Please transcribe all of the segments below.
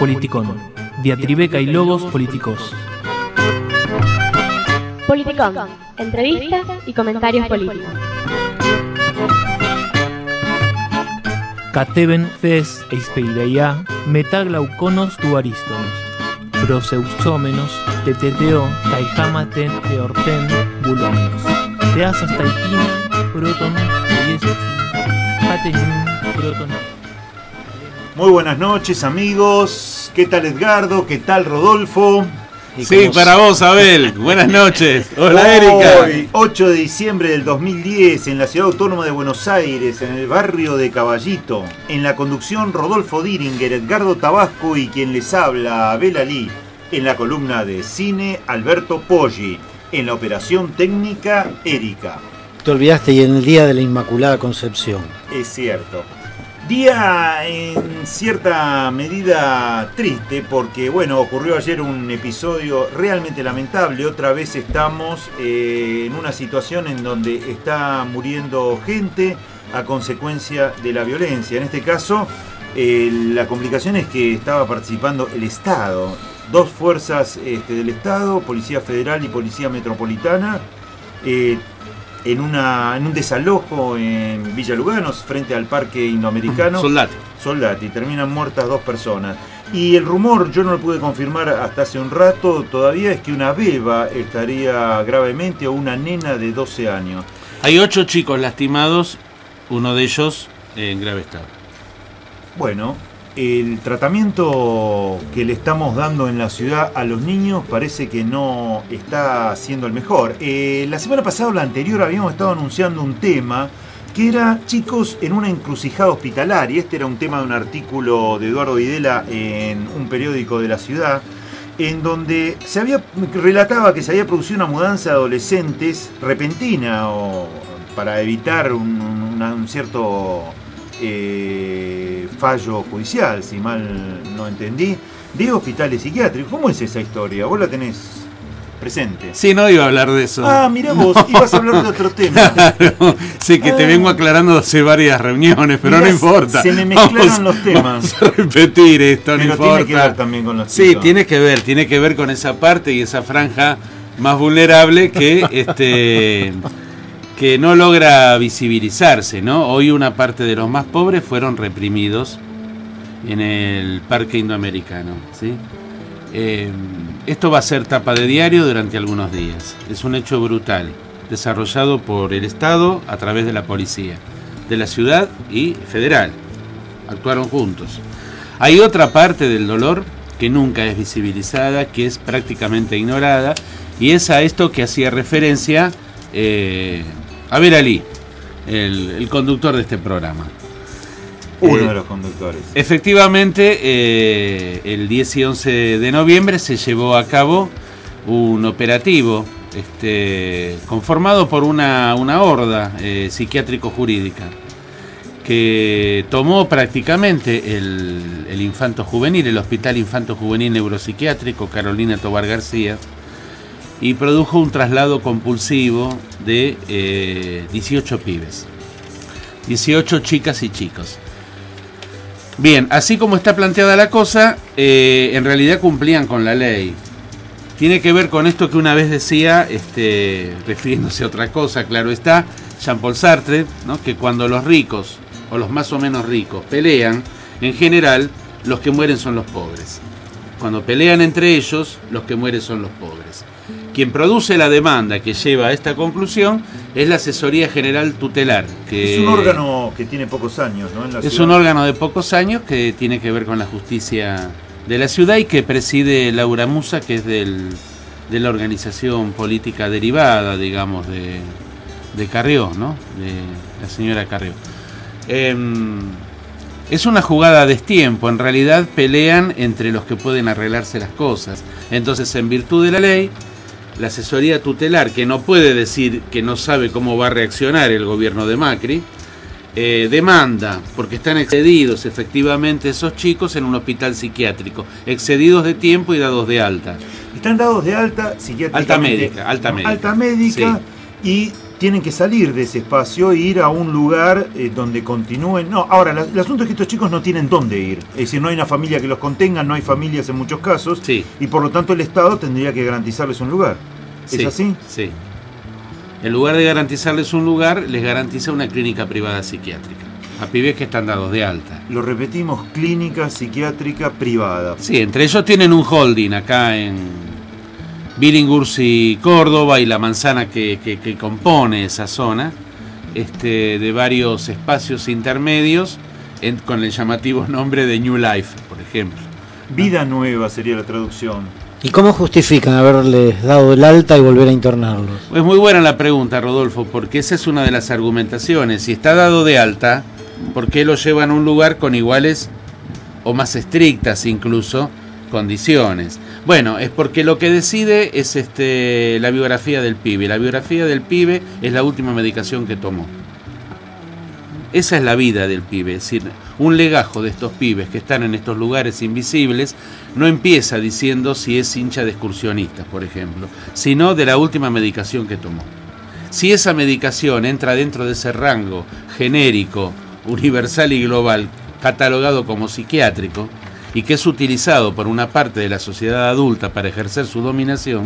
Politicón. Diatribeca y logos políticos. Politicón. Entrevistas y comentarios políticos. Cateben fes eispeireia metaglauconos duariston. Proseusómenos, teteteo, taijamaten, eorten, bulonos. Teasas taipina, proton, yesus, patenin, proton. Muy buenas noches, amigos. ¿Qué tal, Edgardo? ¿Qué tal, Rodolfo? Sí, para vos, Abel. Buenas noches. Hola, Erika. Hoy, 8 de diciembre del 2010, en la Ciudad Autónoma de Buenos Aires, en el barrio de Caballito. En la conducción, Rodolfo Diringer, Edgardo Tabasco y quien les habla, Abel Alí. En la columna de cine, Alberto Poggi. En la operación técnica, Erika. Te olvidaste, y en el día de la Inmaculada Concepción. Es cierto. Día en cierta medida triste porque, bueno, ocurrió ayer un episodio realmente lamentable. Otra vez estamos en una situación en donde está muriendo gente a consecuencia de la violencia. En este caso, la complicación es que estaba participando el Estado. Dos fuerzas del Estado, Policía Federal y Policía Metropolitana, en un desalojo en Villa Lugano, frente al Parque Indoamericano. Soldati. Terminan muertas dos personas. Y el rumor, yo no lo pude confirmar hasta hace un rato, todavía es que una beba estaría gravemente, o una nena de 12 años. Hay 8 chicos lastimados, uno de ellos en grave estado. Bueno, el tratamiento que le estamos dando en la ciudad a los niños parece que no está siendo el mejor. La semana pasada o la anterior habíamos estado anunciando un tema que era chicos en una encrucijada hospitalaria. Este era un tema de un artículo de Eduardo Videla en un periódico de la ciudad, en donde relataba que se había producido una mudanza de adolescentes repentina o para evitar un cierto fallo judicial, si mal no entendí, de hospitales psiquiátricos. ¿Cómo es esa historia? ¿Vos la tenés presente? Sí, no iba a hablar de eso. Ah, mirá vos, ibas a hablar de otro tema. Claro, sí, que te vengo aclarando hace varias reuniones, pero mirá, no importa. Se me mezclaron los temas. Vamos a repetir esto, pero no importa. Tiene que ver también con los chicos. Sí, tiene que ver con esa parte y esa franja más vulnerable que que no logra visibilizarse, ¿no? Hoy una parte de los más pobres fueron reprimidos en el Parque Indoamericano, ¿sí? Esto va a ser tapa de diario durante algunos días. Es un hecho brutal, desarrollado por el Estado a través de la policía, de la ciudad y federal. Actuaron juntos. Hay otra parte del dolor que nunca es visibilizada, que es prácticamente ignorada, y es a esto que hacía referencia Abel Alí, el conductor de este programa. Uno de los conductores. Efectivamente, el 10 y 11 de noviembre se llevó a cabo un operativo conformado por una horda psiquiátrico-jurídica que tomó prácticamente el Infanto Juvenil, el Hospital Infanto Juvenil Neuropsiquiátrico Carolina Tobar García, y produjo un traslado compulsivo de 18 pibes, 18 chicas y chicos. Bien, así como está planteada la cosa, en realidad cumplían con la ley. Tiene que ver con esto que una vez decía, refiriéndose a otra cosa, claro está, Jean-Paul Sartre, ¿no? Que cuando los ricos, o los más o menos ricos, pelean, en general, los que mueren son los pobres. Cuando pelean entre ellos, los que mueren son los pobres. Quien produce la demanda que lleva a esta conclusión es la Asesoría General Tutelar. Que es un órgano que tiene pocos años, ¿no? En la ciudad. Un órgano de pocos años que tiene que ver con la justicia de la ciudad y que preside Laura Musa, que es de la organización política derivada, digamos, de Carrió, ¿no? De la señora Carrió. Es una jugada a destiempo. En realidad pelean entre los que pueden arreglarse las cosas. Entonces, en virtud de la ley, la asesoría tutelar, que no puede decir que no sabe cómo va a reaccionar el gobierno de Macri, demanda, porque están excedidos efectivamente esos chicos en un hospital psiquiátrico, excedidos de tiempo y dados de alta. Están dados de alta psiquiátricamente. Alta médica. Sí. Y tienen que salir de ese espacio e ir a un lugar donde continúen. No, ahora, el asunto es que estos chicos no tienen dónde ir. Es decir, no hay una familia que los contenga, no hay familias en muchos casos, Sí. y por lo tanto el Estado tendría que garantizarles un lugar. ¿Es Sí, así? Sí. En lugar de garantizarles un lugar, les garantiza una clínica privada psiquiátrica. A pibes que están dados de alta. Lo repetimos, clínica psiquiátrica privada. Sí, entre ellos tienen un holding acá en Billinghurst y Córdoba y la manzana que compone esa zona, de varios espacios intermedios con el llamativo nombre de New Life, por ejemplo. Vida nueva sería la traducción. ¿Y cómo justifican haberles dado el alta y volver a internarlos? Es muy buena la pregunta, Rodolfo, porque esa es una de las argumentaciones. Si está dado de alta, ¿por qué lo llevan a un lugar con iguales o más estrictas incluso condiciones? Bueno, es porque lo que decide es la biografía del pibe. La biografía del pibe es la última medicación que tomó. Esa es la vida del pibe, es decir, un legajo de estos pibes que están en estos lugares invisibles no empieza diciendo si es hincha de excursionistas, por ejemplo, sino de la última medicación que tomó. Si esa medicación entra dentro de ese rango genérico, universal y global, catalogado como psiquiátrico, y que es utilizado por una parte de la sociedad adulta para ejercer su dominación,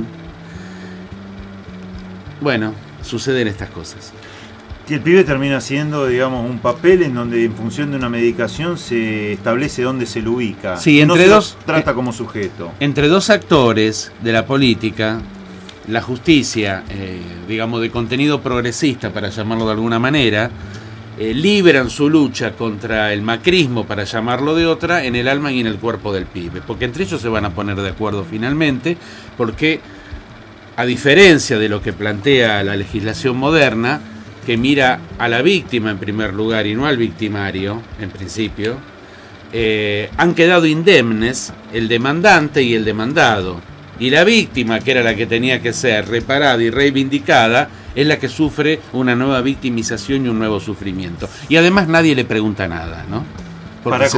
bueno, suceden estas cosas. Que el pibe termina siendo, digamos, un papel en donde en función de una medicación se establece dónde se lo ubica. Sí, no entre se dos lo trata como sujeto. Entre dos actores de la política, la justicia, digamos, de contenido progresista, para llamarlo de alguna manera, libran su lucha contra el macrismo, para llamarlo de otra, en el alma y en el cuerpo del pibe. Porque entre ellos se van a poner de acuerdo finalmente, porque a diferencia de lo que plantea la legislación moderna, que mira a la víctima en primer lugar y no al victimario, en principio, han quedado indemnes el demandante y el demandado. Y la víctima, que era la que tenía que ser reparada y reivindicada, es la que sufre una nueva victimización y un nuevo sufrimiento. Y además nadie le pregunta nada, ¿no? Porque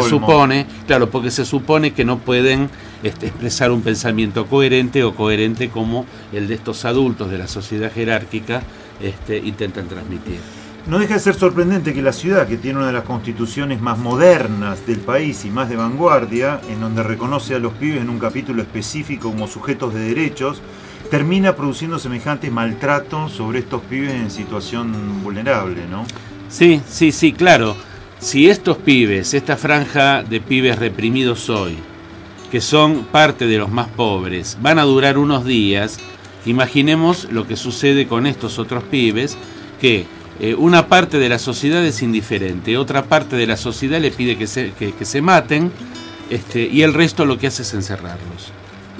se supone que no pueden expresar un pensamiento coherente o coherente como el de estos adultos de la sociedad jerárquica intentan transmitir. No deja de ser sorprendente que la ciudad, que tiene una de las constituciones más modernas del país y más de vanguardia, en donde reconoce a los pibes en un capítulo específico como sujetos de derechos, termina produciendo semejantes maltratos sobre estos pibes en situación vulnerable, ¿no? Sí, claro. Si estos pibes, esta franja de pibes reprimidos hoy, que son parte de los más pobres, van a durar unos días, imaginemos lo que sucede con estos otros pibes, que una parte de la sociedad es indiferente, otra parte de la sociedad le pide que se maten, y el resto lo que hace es encerrarlos.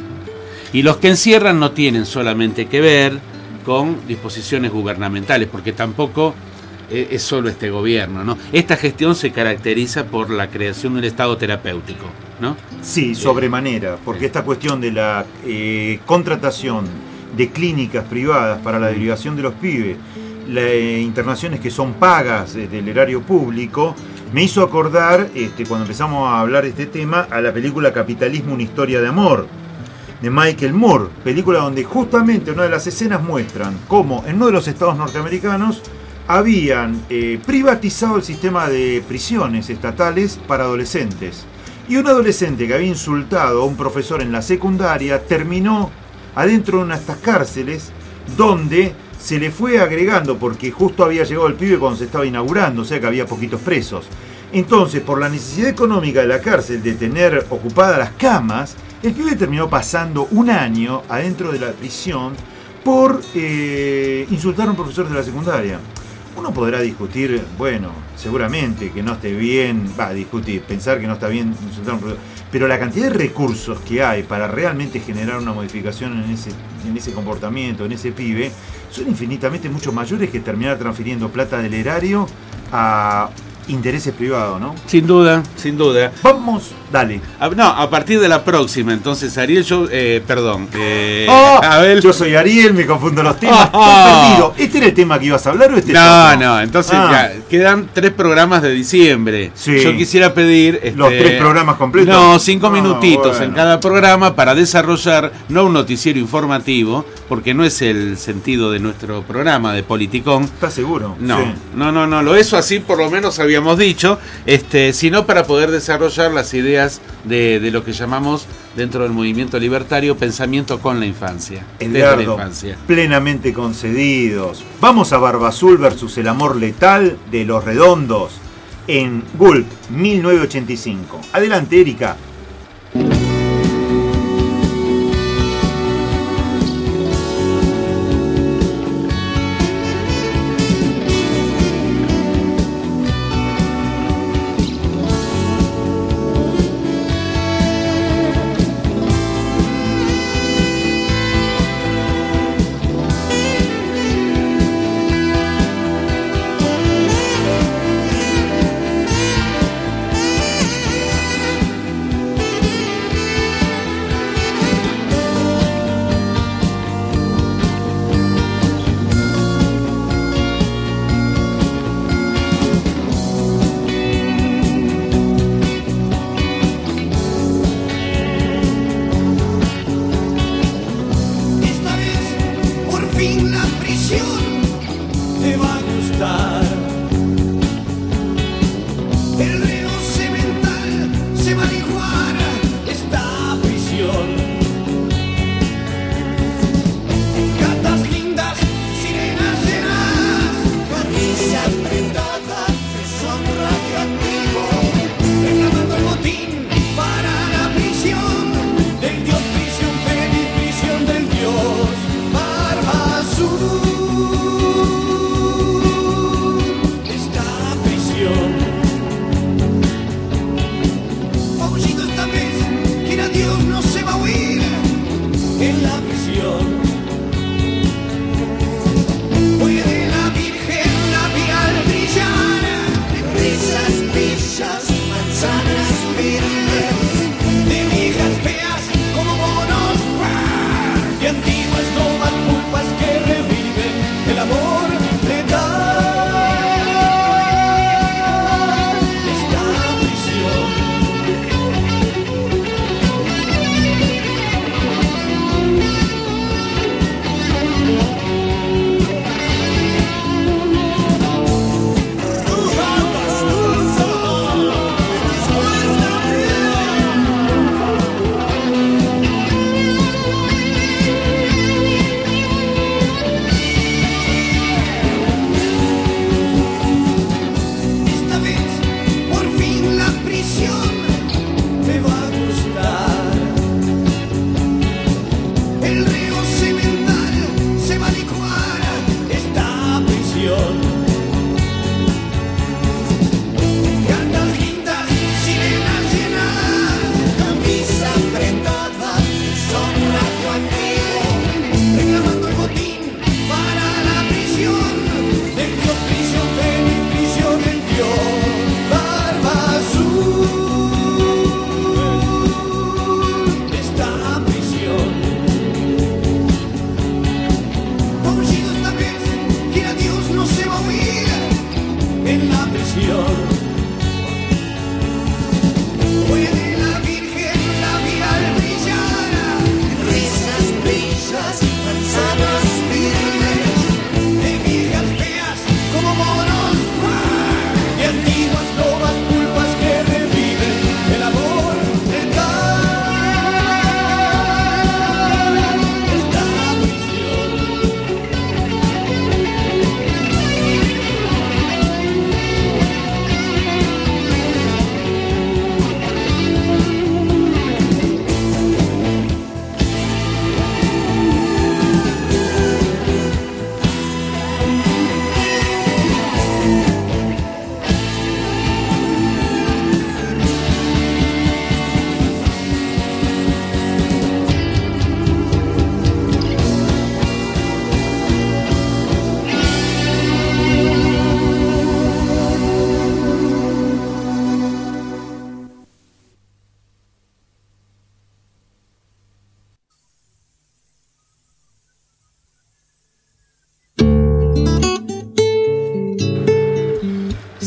Y los que encierran no tienen solamente que ver con disposiciones gubernamentales, porque tampoco es solo este gobierno, ¿no? Esta gestión se caracteriza por la creación de un Estado terapéutico, ¿no? Sí, sobremanera, porque esta cuestión de la contratación de clínicas privadas para la derivación de los pibes, las internaciones que son pagas del erario público, me hizo acordar, cuando empezamos a hablar de este tema, a la película Capitalismo, una historia de amor, de Michael Moore, película donde justamente una de las escenas muestran cómo en uno de los estados norteamericanos habían privatizado el sistema de prisiones estatales para adolescentes. Y un adolescente que había insultado a un profesor en la secundaria terminó adentro de una de estas cárceles donde se le fue agregando, porque justo había llegado el pibe cuando se estaba inaugurando, o sea que había poquitos presos. Entonces, por la necesidad económica de la cárcel de tener ocupadas las camas, el pibe terminó pasando un año adentro de la prisión por insultar a un profesor de la secundaria. Uno podrá discutir, bueno, seguramente que no esté bien, pensar que no está bien insultar a un profesor, pero la cantidad de recursos que hay para realmente generar una modificación en ese comportamiento, en ese pibe, son infinitamente mucho mayores que terminar transfiriendo plata del erario a intereses privados, ¿no? Sin duda, sin duda. Vamos, dale. No, a partir de la próxima, entonces, Ariel, Abel. Yo soy Ariel, me confundo los temas. Estoy perdido. ¿Este era el tema que ibas a hablar o este es otro? No, entonces ya quedan 3 programas de diciembre. Sí. Yo quisiera pedir... ¿Los 3 programas completos? No, 5 minutitos bueno. en cada programa para desarrollar, no un noticiero informativo, porque no es el sentido de nuestro programa de Politicón. ¿Estás seguro? No, Sí. no, eso así por lo menos habíamos dicho, sino para poder desarrollar las ideas de lo que llamamos dentro del movimiento libertario pensamiento con la infancia. Desde la Edgardo, infancia. plenamente concedidos. Vamos a Barba Azul versus el amor letal de Los Redondos en Gulp 1985. Adelante, Erika.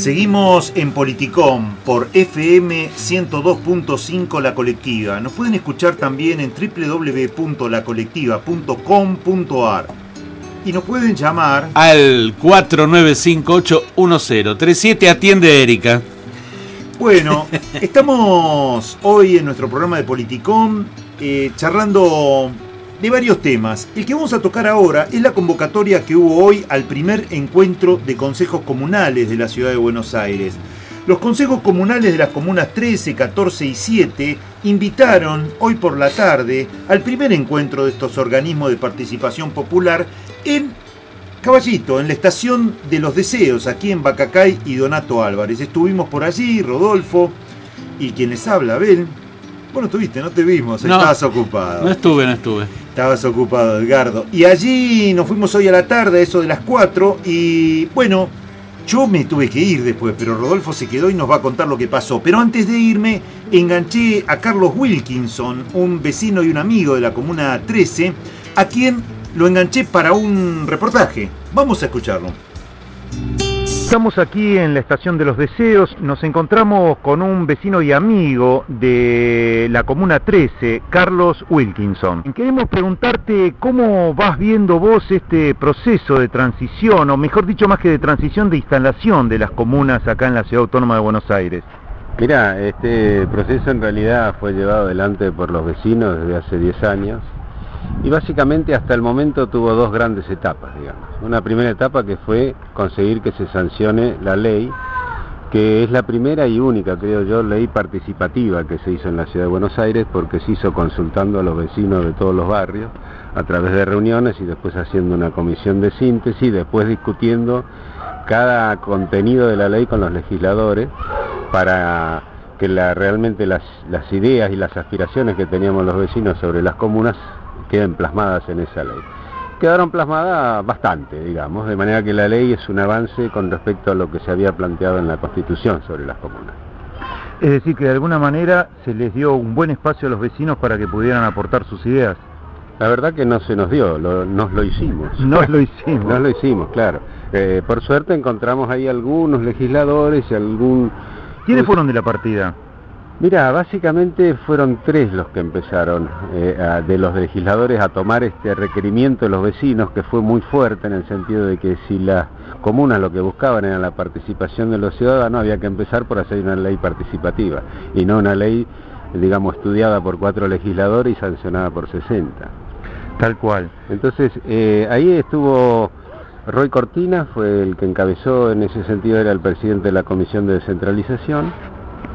Seguimos en Politicom por FM 102.5 La Colectiva. Nos pueden escuchar también en www.lacolectiva.com.ar y nos pueden llamar al 49581037. Atiende Erika. Bueno, estamos hoy en nuestro programa de Politicom charlando de varios temas. El que vamos a tocar ahora es la convocatoria que hubo hoy al primer encuentro de consejos comunales de la ciudad de Buenos Aires. Los consejos comunales de las comunas 13, 14 y 7 invitaron hoy por la tarde al primer encuentro de estos organismos de participación popular en Caballito, en la Estación de los Deseos, aquí en Bacacay y Donato Álvarez. Estuvimos por allí, Rodolfo, y quien les habla, Abel. Bueno, estuviste, no te vimos, no, estabas ocupado. No estuve. Estabas ocupado, Edgardo. Y allí nos fuimos hoy a la tarde, eso de las 4, y bueno, yo me tuve que ir después, pero Rodolfo se quedó y nos va a contar lo que pasó. Pero antes de irme, enganché a Carlos Wilkinson, un vecino y un amigo de la Comuna 13, a quien lo enganché para un reportaje. Vamos a escucharlo. Estamos aquí en la Estación de los Deseos, nos encontramos con un vecino y amigo de la Comuna 13, Carlos Wilkinson. Queremos preguntarte cómo vas viendo vos este proceso de transición, o mejor dicho, más que de transición, de instalación de las comunas acá en la Ciudad Autónoma de Buenos Aires. Mirá, este proceso en realidad fue llevado adelante por los vecinos desde hace 10 años. Y básicamente hasta el momento tuvo dos grandes etapas, digamos. Una primera etapa que fue conseguir que se sancione la ley, que es la primera y única, creo yo, ley participativa que se hizo en la Ciudad de Buenos Aires, porque se hizo consultando a los vecinos de todos los barrios, a través de reuniones y después haciendo una comisión de síntesis, después discutiendo cada contenido de la ley con los legisladores para que realmente las ideas y las aspiraciones que teníamos los vecinos sobre las comunas queden plasmadas en esa ley. Quedaron plasmadas bastante, digamos, de manera que la ley es un avance con respecto a lo que se había planteado en la Constitución sobre las comunas. Es decir, que de alguna manera se les dio un buen espacio a los vecinos para que pudieran aportar sus ideas. La verdad que no se nos dio, nos lo hicimos. Nos lo hicimos. Nos lo hicimos, claro. Por suerte encontramos ahí algunos legisladores y ¿Quiénes fueron de la partida? Mira, básicamente fueron 3 los que empezaron de los legisladores a tomar este requerimiento de los vecinos, que fue muy fuerte en el sentido de que si las comunas lo que buscaban era la participación de los ciudadanos, había que empezar por hacer una ley participativa y no una ley, digamos, estudiada por 4 legisladores y sancionada por 60. Tal cual. Entonces, ahí estuvo Roy Cortina, fue el que encabezó, en ese sentido era el presidente de la Comisión de Descentralización.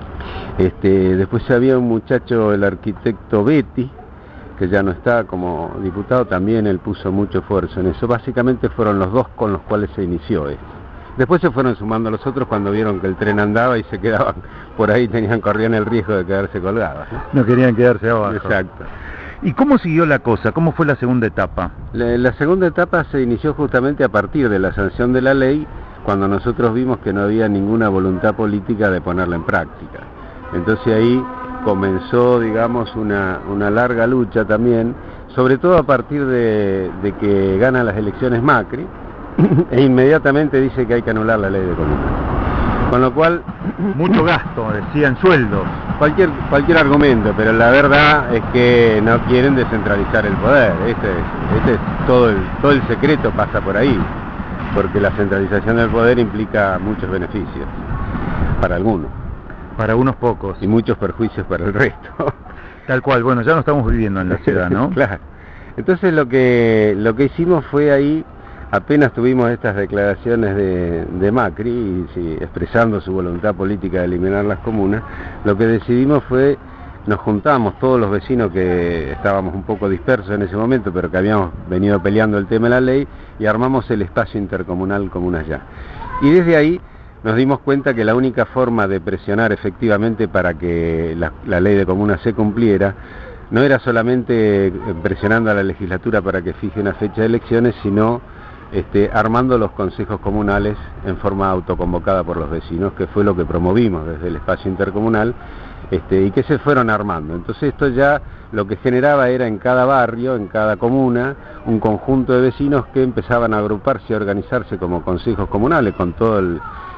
Después había un muchacho, el arquitecto Betty, que ya no está como diputado, también él puso mucho esfuerzo en eso. Básicamente fueron los dos con los cuales se inició esto. Después se fueron sumando los otros cuando vieron que el tren andaba y se quedaban por ahí, corrían el riesgo de quedarse colgados, ¿no? No querían quedarse abajo. Exacto. ¿Y cómo siguió la cosa? ¿Cómo fue la segunda etapa? La segunda etapa se inició justamente a partir de la sanción de la ley, cuando nosotros vimos que no había ninguna voluntad política de ponerla en práctica. Entonces ahí comenzó, digamos, una larga lucha también, sobre todo a partir de que gana las elecciones Macri, e inmediatamente dice que hay que anular la ley de comunas. Con lo cual... Mucho gasto, decían, sueldos. Cualquier argumento, pero la verdad es que no quieren descentralizar el poder. Este es todo el secreto pasa por ahí, porque la centralización del poder implica muchos beneficios, para algunos. Para unos pocos. Y muchos perjuicios para el resto. Tal cual, bueno, ya no estamos viviendo en la ciudad, ¿no? Claro. Entonces lo que hicimos fue ahí, apenas tuvimos estas declaraciones de Macri, expresando su voluntad política de eliminar las comunas, lo que decidimos fue, nos juntamos todos los vecinos que estábamos un poco dispersos en ese momento, pero que habíamos venido peleando el tema de la ley, y armamos el espacio intercomunal Comunas Ya. Y desde ahí nos dimos cuenta que la única forma de presionar efectivamente para que la ley de comunas se cumpliera no era solamente presionando a la legislatura para que fije una fecha de elecciones, sino armando los consejos comunales en forma autoconvocada por los vecinos, que fue lo que promovimos desde el espacio intercomunal, y que se fueron armando. Entonces esto ya lo que generaba era en cada barrio, en cada comuna, un conjunto de vecinos que empezaban a agruparse y a organizarse como consejos comunales, con todo el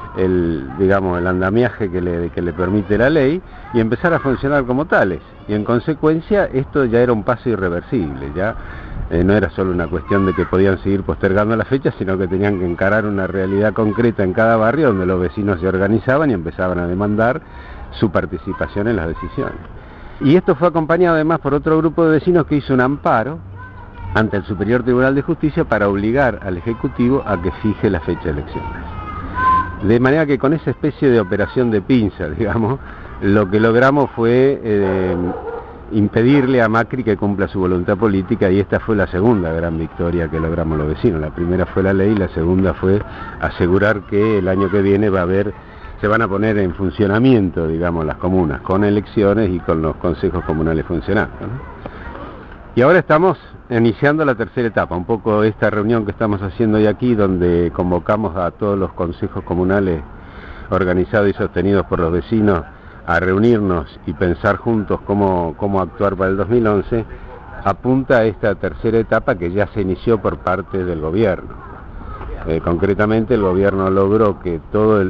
digamos, el andamiaje que le permite la ley y empezar a funcionar como tales. Y en consecuencia esto ya era un paso irreversible, ya no era solo una cuestión de que podían seguir postergando la fecha, sino que tenían que encarar una realidad concreta en cada barrio donde los vecinos se organizaban y empezaban a demandar su participación en las decisiones. Y esto fue acompañado además por otro grupo de vecinos que hizo un amparo ante el Superior Tribunal de Justicia para obligar al Ejecutivo a que fije la fecha de elecciones. De manera que con esa especie de operación de pinza, digamos, lo que logramos fue impedirle a Macri que cumpla su voluntad política, y esta fue la segunda gran victoria que logramos los vecinos. La primera fue la ley, la segunda fue asegurar que el año que viene se van a poner en funcionamiento, digamos, las comunas, con elecciones y con los consejos comunales funcionando, ¿no? Y ahora estamos iniciando la tercera etapa, un poco esta reunión que estamos haciendo hoy aquí, donde convocamos a todos los consejos comunales organizados y sostenidos por los vecinos a reunirnos y pensar juntos cómo actuar para el 2011, apunta a esta tercera etapa que ya se inició por parte del gobierno. Concretamente el gobierno logró que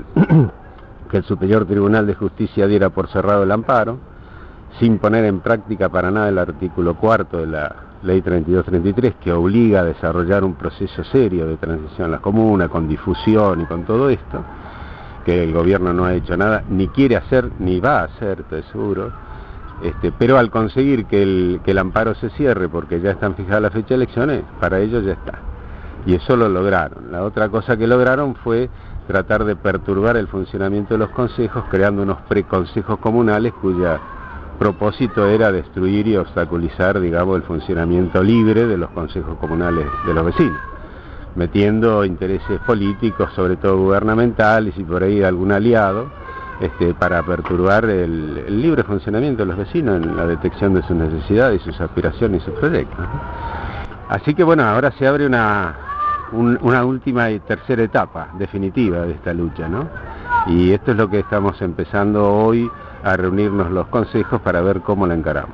que el Superior Tribunal de Justicia diera por cerrado el amparo, sin poner en práctica para nada el artículo 4 de la Ley 3233, que obliga a desarrollar un proceso serio de transición a la comuna, con difusión y con todo esto, que el gobierno no ha hecho nada, ni quiere hacer, ni va a hacer, estoy seguro, pero al conseguir que el amparo se cierre, porque ya están fijadas las fechas de elecciones, para ellos ya está. Y eso lo lograron. La otra cosa que lograron fue tratar de perturbar el funcionamiento de los consejos, creando unos preconsejos comunales cuya propósito era destruir y obstaculizar, digamos, el funcionamiento libre de los consejos comunales de los vecinos, metiendo intereses políticos, sobre todo gubernamentales y por ahí de algún aliado, para perturbar el libre funcionamiento de los vecinos en la detección de sus necesidades, sus aspiraciones y sus proyectos, ¿no? Así que bueno, ahora se abre una última y tercera etapa definitiva de esta lucha, ¿no? Y esto es lo que estamos empezando hoy, a reunirnos los consejos para ver cómo la encaramos.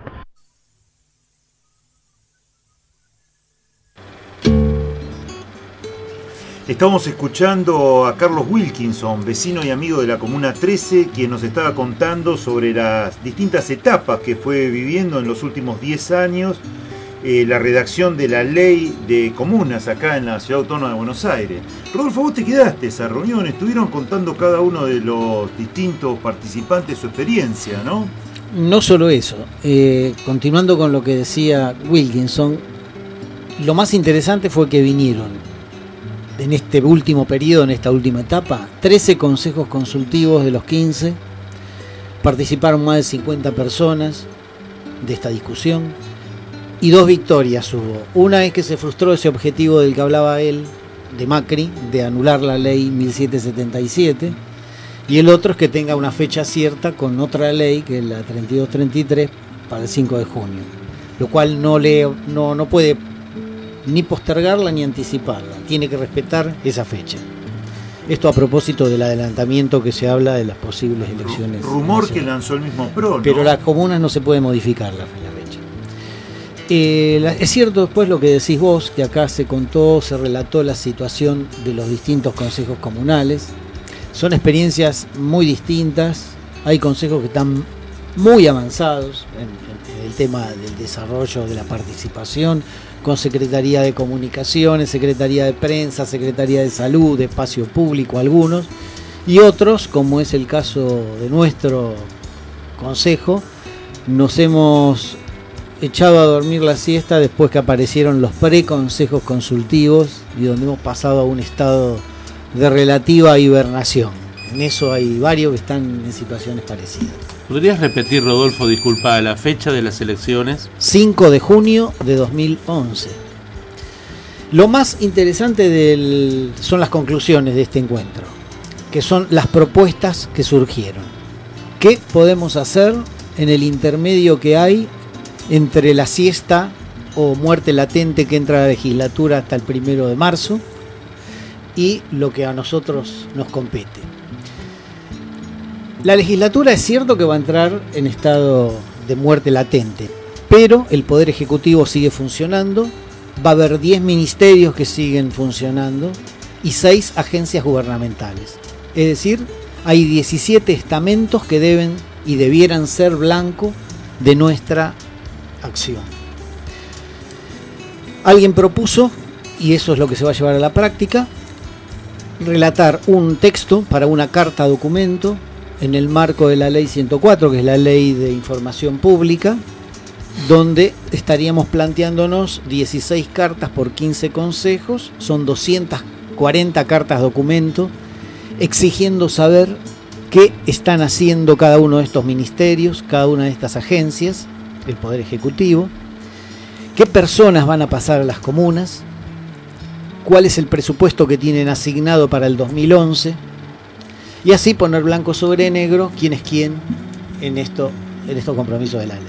Estamos escuchando a Carlos Wilkinson, vecino y amigo de la Comuna 13, quien nos estaba contando sobre las distintas etapas que fue viviendo en los últimos 10 años la redacción de la ley de comunas acá en la Ciudad Autónoma de Buenos Aires. Rodolfo, vos te quedaste esa reunión, estuvieron contando cada uno de los distintos participantes su experiencia, ¿no? No solo eso, continuando con lo que decía Wilkinson, lo más interesante fue que vinieron en este último periodo, en esta última etapa, 13 consejos consultivos de los 15, participaron más de 50 personas de esta discusión, y 2 victorias hubo. Una es que se frustró ese objetivo del que hablaba él, de Macri, de anular la ley 1777, y el otro es que tenga una fecha cierta con otra ley, que es la 3233, para el 5 de junio, lo cual no puede ni postergarla ni anticiparla, tiene que respetar esa fecha. Esto a propósito del adelantamiento que se habla de las posibles elecciones. Rumor nacionales que lanzó el mismo PRO, ¿no? Pero las comunas no se puede modificar la fecha. Es cierto después lo que decís vos, que acá se relató la situación de los distintos consejos comunales. Son experiencias muy distintas, hay consejos que están muy avanzados en el tema del desarrollo de la participación, con Secretaría de Comunicaciones, Secretaría de Prensa, Secretaría de Salud, de Espacio Público algunos, y otros, como es el caso de nuestro consejo, nos hemos echado a dormir la siesta después que aparecieron los preconsejos consultivos y donde hemos pasado a un estado de relativa hibernación. En eso hay varios que están en situaciones parecidas. ¿Podrías repetir, Rodolfo, disculpa, la fecha de las elecciones? 5 de junio de 2011. Lo más interesante son las conclusiones de este encuentro, que son las propuestas que surgieron. ¿Qué podemos hacer en el intermedio que hay entre la siesta o muerte latente que entra a la legislatura hasta el 1 de marzo y lo que a nosotros nos compete? La legislatura es cierto que va a entrar en estado de muerte latente, pero el Poder Ejecutivo sigue funcionando, va a haber 10 ministerios que siguen funcionando y 6 agencias gubernamentales. Es decir, hay 17 estamentos que deben y debieran ser blanco de nuestra acción. Alguien propuso, y eso es lo que se va a llevar a la práctica, relatar un texto para una carta documento en el marco de la ley 104, que es la ley de información pública, donde estaríamos planteándonos 16 cartas por 15 consejos, son 240 cartas documento, exigiendo saber qué están haciendo cada uno de estos ministerios, cada una de estas agencias, el Poder Ejecutivo, qué personas van a pasar a las comunas, cuál es el presupuesto que tienen asignado para el 2011, y así poner blanco sobre negro quién es quién en estos compromisos de la ley.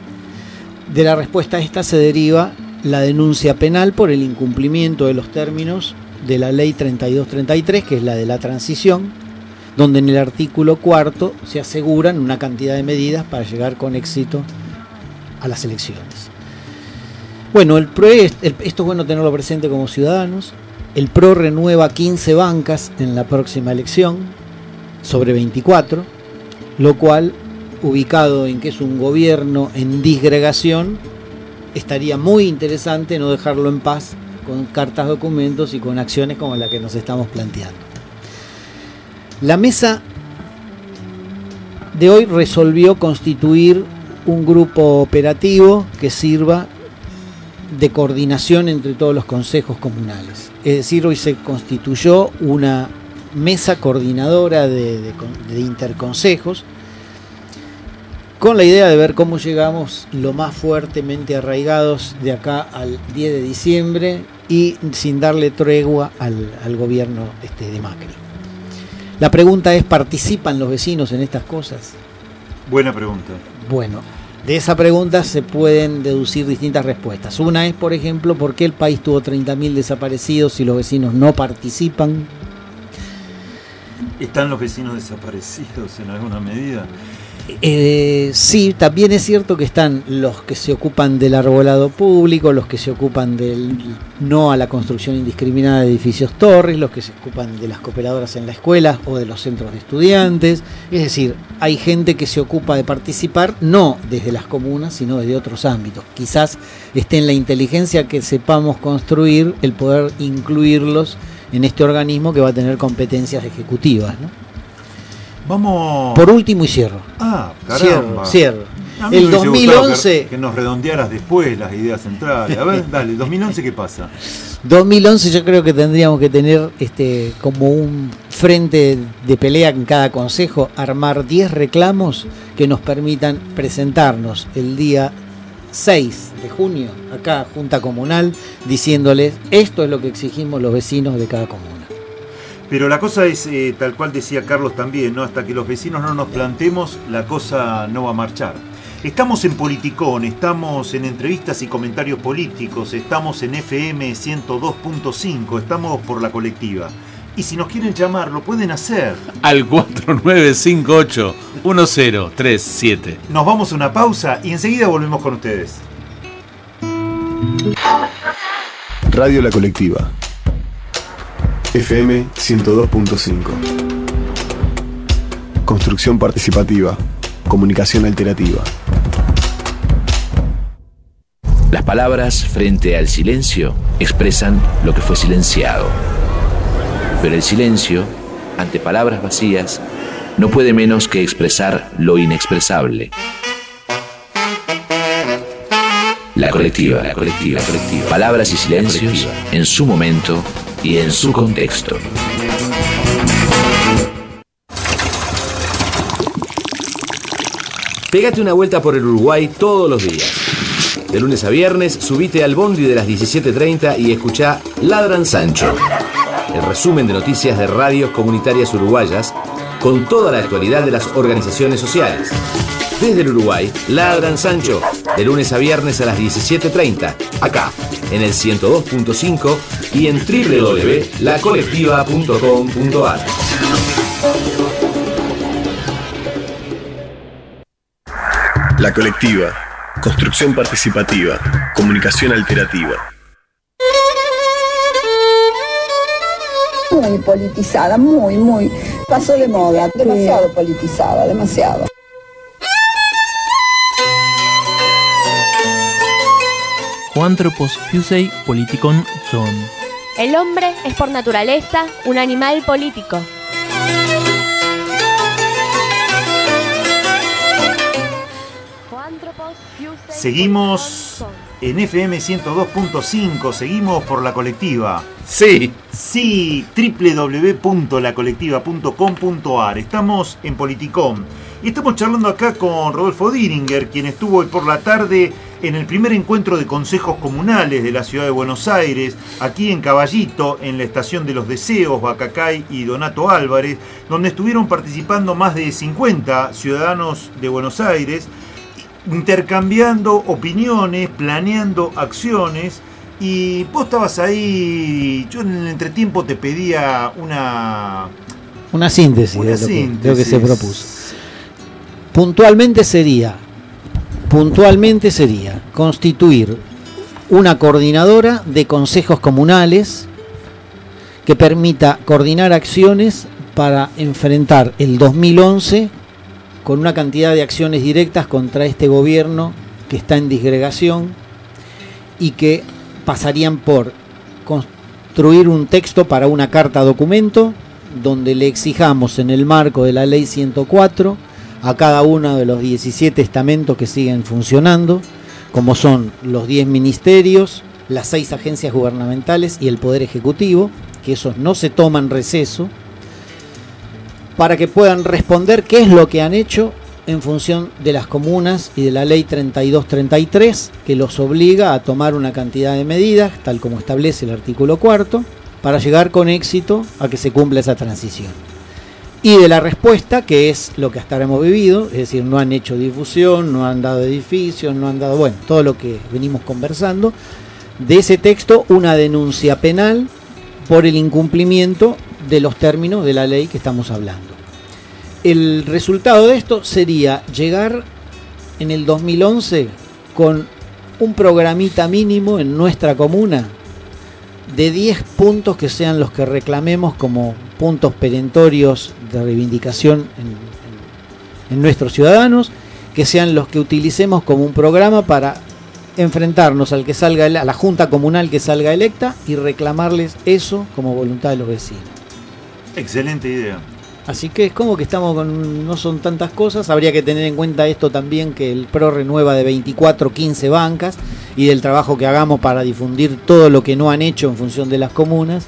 De la respuesta a esta se deriva la denuncia penal por el incumplimiento de los términos de la ley 3233, que es la de la transición, donde en el artículo 4 se aseguran una cantidad de medidas para llegar con éxito a las elecciones. Bueno, esto es bueno tenerlo presente como ciudadanos. El PRO renueva 15 bancas en la próxima elección, sobre 24, lo cual, ubicado en que es un gobierno en disgregación, estaría muy interesante no dejarlo en paz con cartas, documentos y con acciones como la que nos estamos planteando. La mesa de hoy resolvió constituir un grupo operativo que sirva de coordinación entre todos los consejos comunales. Es decir, hoy se constituyó una mesa coordinadora de interconsejos con la idea de ver cómo llegamos lo más fuertemente arraigados de acá al 10 de diciembre y sin darle tregua al gobierno de Macri. La pregunta es, ¿participan los vecinos en estas cosas? Buena pregunta. Bueno, de esa pregunta se pueden deducir distintas respuestas. Una es, por ejemplo, ¿por qué el país tuvo 30.000 desaparecidos si los vecinos no participan? ¿Están los vecinos desaparecidos en alguna medida? Sí, también es cierto que están los que se ocupan del arbolado público, los que se ocupan del no a la construcción indiscriminada de edificios torres, los que se ocupan de las cooperadoras en la escuela o de los centros de estudiantes. Es decir, hay gente que se ocupa de participar no desde las comunas, sino desde otros ámbitos. Quizás esté en la inteligencia que sepamos construir el poder incluirlos en este organismo que va a tener competencias ejecutivas, ¿no? Vamos. Por último y cierro. Ah, caramba. Cierro. A mí El me hubiese 2011 gustado que nos redondearas después las ideas centrales. A ver, dale, 2011 ¿qué pasa? 2011 yo creo que tendríamos que tener como un frente de pelea en cada consejo, armar 10 reclamos que nos permitan presentarnos el día 6 de junio acá Junta Comunal diciéndoles esto es lo que exigimos los vecinos de cada comuna. Pero la cosa es, tal cual decía Carlos también, ¿no? Hasta que los vecinos no nos plantemos, la cosa no va a marchar. Estamos en Politicón, estamos en entrevistas y comentarios políticos, estamos en FM 102.5, estamos por la colectiva. Y si nos quieren llamar, lo pueden hacer. Al 4958-1037. Nos vamos a una pausa y enseguida volvemos con ustedes. Radio La Colectiva. FM 102.5. Construcción participativa. Comunicación alternativa. Las palabras frente al silencio expresan lo que fue silenciado. Pero el silencio, ante palabras vacías, no puede menos que expresar lo inexpresable. La colectiva. Palabras y silencios en su momento y en su contexto. Pégate una vuelta por el Uruguay todos los días. De lunes a viernes, subite al bondi de las 17:30 y escuchá Ladran Sancho, el resumen de noticias de radios comunitarias uruguayas con toda la actualidad de las organizaciones sociales. Desde el Uruguay, Ladran Sancho, de lunes a viernes a las 17:30, acá, en el 102.5 y en www.lacolectiva.com.ar. La Colectiva. Construcción participativa. Comunicación alternativa. Muy politizada, muy. pasó de moda, demasiado politizada, demasiado. Hoanthropos fusei politikon son. El hombre es por naturaleza un animal político. Seguimos en FM 102.5, seguimos por La Colectiva. Sí. Sí, www.lacolectiva.com.ar. Estamos en Politicom y estamos charlando acá con Rodolfo Diringer, quien estuvo hoy por la tarde en el primer encuentro de consejos comunales de la ciudad de Buenos Aires, aquí en Caballito, en la estación de Los Deseos, Bacacay y Donato Álvarez, donde estuvieron participando más de 50 ciudadanos de Buenos Aires, intercambiando opiniones, planeando acciones. Y vos estabas ahí, yo en el entretiempo te pedía una síntesis de lo que se propuso. Puntualmente sería constituir una coordinadora de consejos comunales que permita coordinar acciones para enfrentar el 2011 con una cantidad de acciones directas contra este gobierno que está en disgregación y que pasarían por construir un texto para una carta documento donde le exijamos en el marco de la ley 104 a cada uno de los 17 estamentos que siguen funcionando, como son los 10 ministerios, las 6 agencias gubernamentales y el Poder Ejecutivo, que esos no se toman receso, para que puedan responder qué es lo que han hecho en función de las comunas y de la ley 3233, que los obliga a tomar una cantidad de medidas, tal como establece el artículo 4, para llegar con éxito a que se cumpla esa transición. Y de la respuesta, que es lo que hasta ahora hemos vivido, es decir, no han hecho difusión, no han dado edificios, no han dado, bueno, todo lo que venimos conversando, de ese texto una denuncia penal por el incumplimiento de los términos de la ley que estamos hablando. El resultado de esto sería llegar en el 2011 con un programita mínimo en nuestra comuna de 10 puntos que sean los que reclamemos como puntos perentorios de reivindicación en nuestros ciudadanos, que sean los que utilicemos como un programa para enfrentarnos al que salga, a la junta comunal que salga electa y reclamarles eso como voluntad de los vecinos. Excelente idea. Así que es como que estamos con, no son tantas cosas, habría que tener en cuenta esto también, que el PRO renueva de 24 15 bancas y del trabajo que hagamos para difundir todo lo que no han hecho en función de las comunas.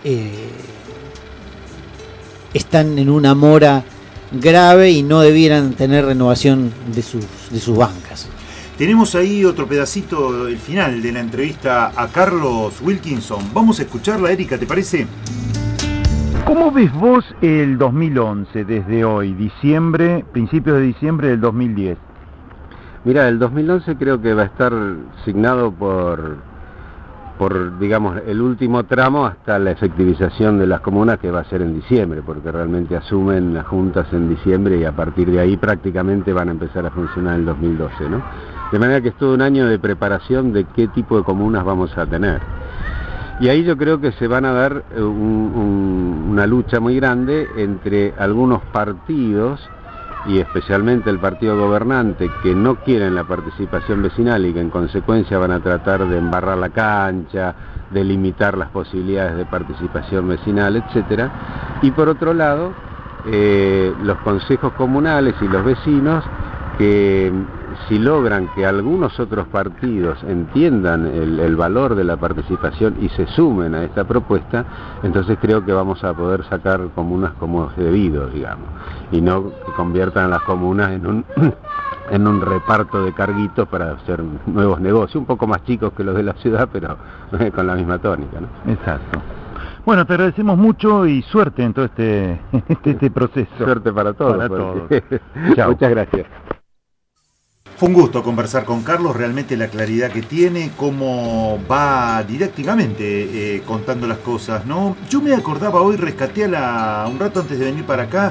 Están en una mora grave y no debieran tener renovación de sus bancas. Tenemos ahí otro pedacito, el final de la entrevista a Carlos Wilkinson. Vamos a escucharla, Erika, ¿te parece? ¿Cómo ves vos el 2011 desde hoy, principios de diciembre del 2010? Mira, el 2011 creo que va a estar signado por digamos, el último tramo hasta la efectivización de las comunas, que va a ser en diciembre, porque realmente asumen las juntas en diciembre y a partir de ahí prácticamente van a empezar a funcionar en el 2012, ¿no? De manera que es todo un año de preparación de qué tipo de comunas vamos a tener. Y ahí yo creo que se van a dar una lucha muy grande entre algunos partidos, y especialmente el partido gobernante, que no quieren la participación vecinal y que en consecuencia van a tratar de embarrar la cancha, de limitar las posibilidades de participación vecinal, etcétera. Y por otro lado, los consejos comunales y los vecinos, que si logran que algunos otros partidos entiendan el valor de la participación y se sumen a esta propuesta, entonces creo que vamos a poder sacar comunas como debido, digamos, y no que conviertan las comunas en un reparto de carguitos para hacer nuevos negocios, un poco más chicos que los de la ciudad, pero con la misma tónica, ¿no? Exacto. Bueno, te agradecemos mucho y suerte en todo este proceso. Suerte para todos. Para todos. Chao. Muchas gracias. Fue un gusto conversar con Carlos, realmente la claridad que tiene, cómo va didácticamente contando las cosas, ¿no? Yo me acordaba hoy, rescaté un rato antes de venir para acá,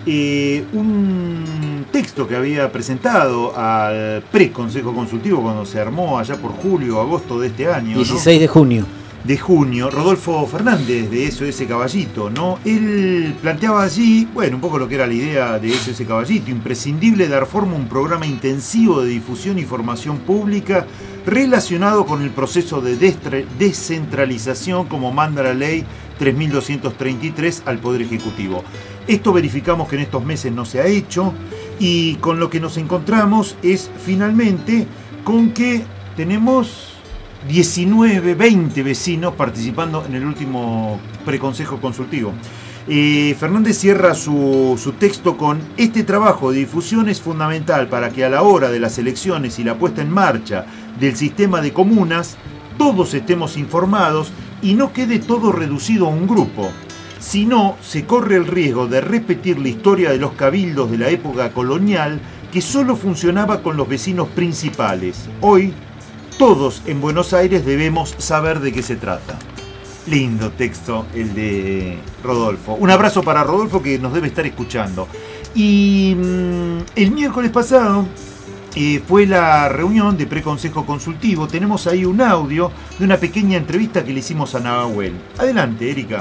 un texto que había presentado al pre-consejo consultivo cuando se armó allá por julio o agosto de este año, 16 de junio. de junio, Rodolfo Fernández de SOS Caballito, ¿no? Él planteaba allí, bueno, un poco lo que era la idea de SOS Caballito: imprescindible dar forma a un programa intensivo de difusión y formación pública relacionado con el proceso de descentralización como manda la ley 3233 al Poder Ejecutivo. Esto verificamos que en estos meses no se ha hecho, y con lo que nos encontramos es finalmente con que tenemos 19, 20 vecinos participando en el último preconsejo consultivo. Fernández cierra su texto con: este trabajo de difusión es fundamental para que a la hora de las elecciones y la puesta en marcha del sistema de comunas todos estemos informados y no quede todo reducido a un grupo. Si no, se corre el riesgo de repetir la historia de los cabildos de la época colonial, que solo funcionaba con los vecinos principales. Hoy, todos en Buenos Aires debemos saber de qué se trata. Lindo texto el de Rodolfo. Un abrazo para Rodolfo, que nos debe estar escuchando. Y el miércoles pasado fue la reunión de preconsejo consultivo. Tenemos ahí un audio de una pequeña entrevista que le hicimos a Nahuel. Adelante, Erika.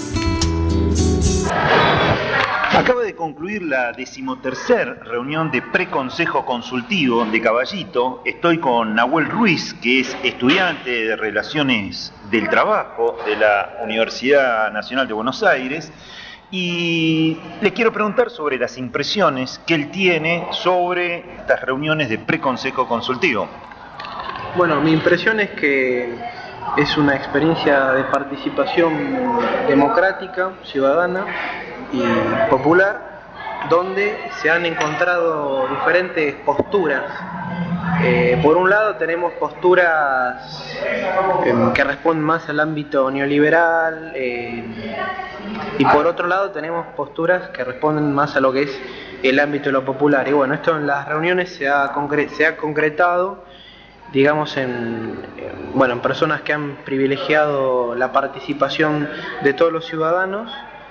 Acaba de concluir la 13ª reunión de preconsejo consultivo de Caballito. Estoy con Nahuel Ruiz, que es estudiante de Relaciones del Trabajo de la Universidad Nacional de Buenos Aires, y le quiero preguntar sobre las impresiones que él tiene sobre estas reuniones de preconsejo consultivo. Bueno, mi impresión es que es una experiencia de participación democrática, ciudadana y popular, donde se han encontrado diferentes posturas. Por un lado tenemos posturas que responden más al ámbito neoliberal, y por otro lado tenemos posturas que responden más a lo que es el ámbito de lo popular. Y bueno, esto en las reuniones se ha concretado, digamos, en personas que han privilegiado la participación de todos los ciudadanos,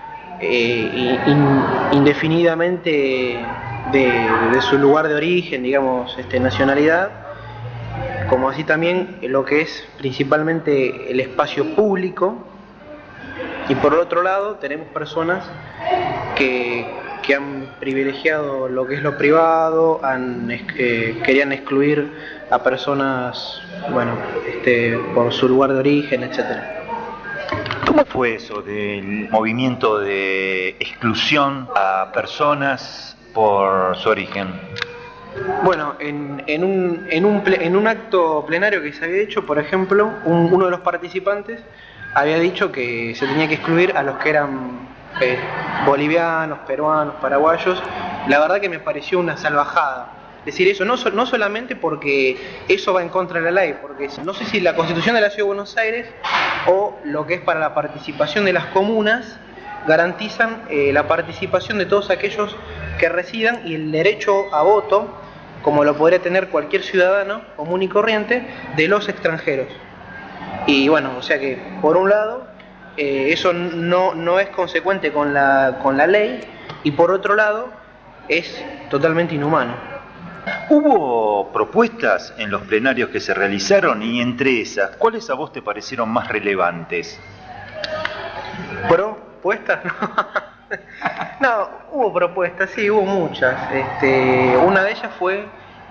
indefinidamente de su lugar de origen, digamos, nacionalidad, como así también lo que es principalmente el espacio público. Y por otro lado tenemos personas que han privilegiado lo que es lo privado, querían excluir a personas, por su lugar de origen, etcétera. ¿Cómo fue eso del movimiento de exclusión a personas por su origen? Bueno, en un acto plenario que se había hecho, por ejemplo, uno de los participantes había dicho que se tenía que excluir a los que eran bolivianos, peruanos, paraguayos. La verdad que me pareció una salvajada decir eso, no solamente porque eso va en contra de la ley, porque no sé si la Constitución de la Ciudad de Buenos Aires o lo que es para la participación de las comunas garantizan la participación de todos aquellos que residan y el derecho a voto, como lo podría tener cualquier ciudadano común y corriente, de los extranjeros. Y bueno, o sea que por un lado eso no es consecuente con la ley, y por otro lado es totalmente inhumano. ¿Hubo propuestas en los plenarios que se realizaron, y entre esas, cuáles a vos te parecieron más relevantes? ¿Propuestas? No, hubo propuestas, sí, hubo muchas. Una de ellas fue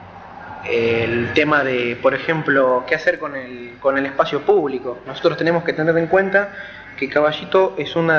el tema de, por ejemplo, qué hacer con el espacio público. Nosotros tenemos que tener en cuenta que Caballito